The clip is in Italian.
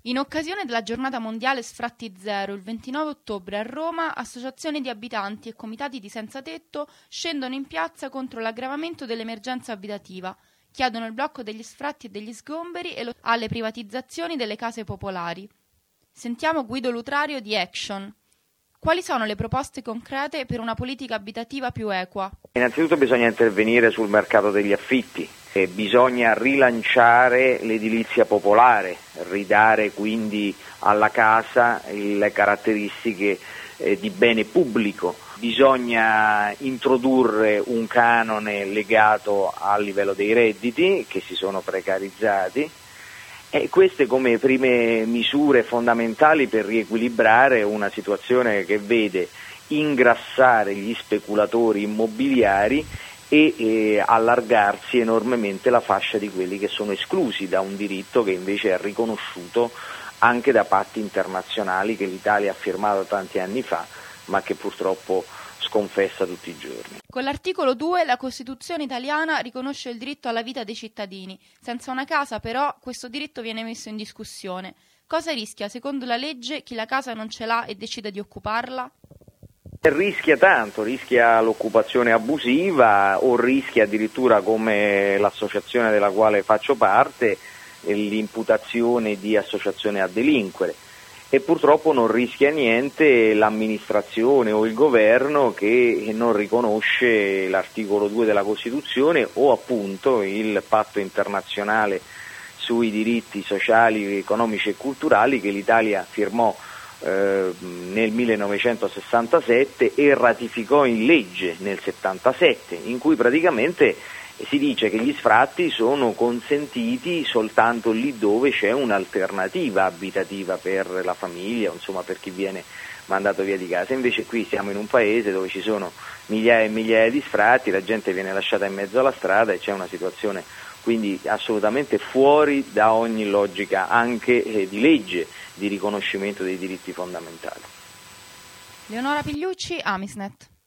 In occasione della giornata mondiale Sfratti Zero, il 29 ottobre a Roma, associazioni di abitanti e comitati di senza tetto scendono in piazza contro l'aggravamento dell'emergenza abitativa, chiedono il blocco degli sfratti e degli sgomberi e alle privatizzazioni delle case popolari. Sentiamo Guido Lutrario di Action. Quali sono le proposte concrete per una politica abitativa più equa? Innanzitutto bisogna intervenire sul mercato degli affitti. Bisogna rilanciare l'edilizia popolare, ridare quindi alla casa le caratteristiche di bene pubblico. Bisogna introdurre un canone legato al livello dei redditi che si sono precarizzati e queste come prime misure fondamentali per riequilibrare una situazione che vede ingrassare gli speculatori immobiliari e allargarsi enormemente la fascia di quelli che sono esclusi da un diritto che invece è riconosciuto anche da patti internazionali che l'Italia ha firmato tanti anni fa, ma che purtroppo sconfessa tutti i giorni. Con l'articolo 2 la Costituzione italiana riconosce il diritto alla vita dei cittadini. Senza una casa, però, questo diritto viene messo in discussione. Cosa rischia, secondo la legge, chi la casa non ce l'ha e decide di occuparla? Rischia tanto, rischia l'occupazione abusiva o rischia addirittura, come l'associazione della quale faccio parte, l'imputazione di associazione a delinquere e purtroppo non rischia niente l'amministrazione o il governo che non riconosce l'articolo 2 della Costituzione o appunto il patto internazionale sui diritti sociali, economici e culturali che l'Italia firmò nel 1967 e ratificò in legge nel 77, in cui praticamente si dice che gli sfratti sono consentiti soltanto lì dove c'è un'alternativa abitativa per la famiglia, insomma per chi viene mandato via di casa. Invece qui siamo in un paese dove ci sono migliaia e migliaia di sfratti, la gente viene lasciata in mezzo alla strada e c'è una situazione quindi assolutamente fuori da ogni logica anche di legge di riconoscimento dei diritti fondamentali. Leonora Pigliucci, Amisnet.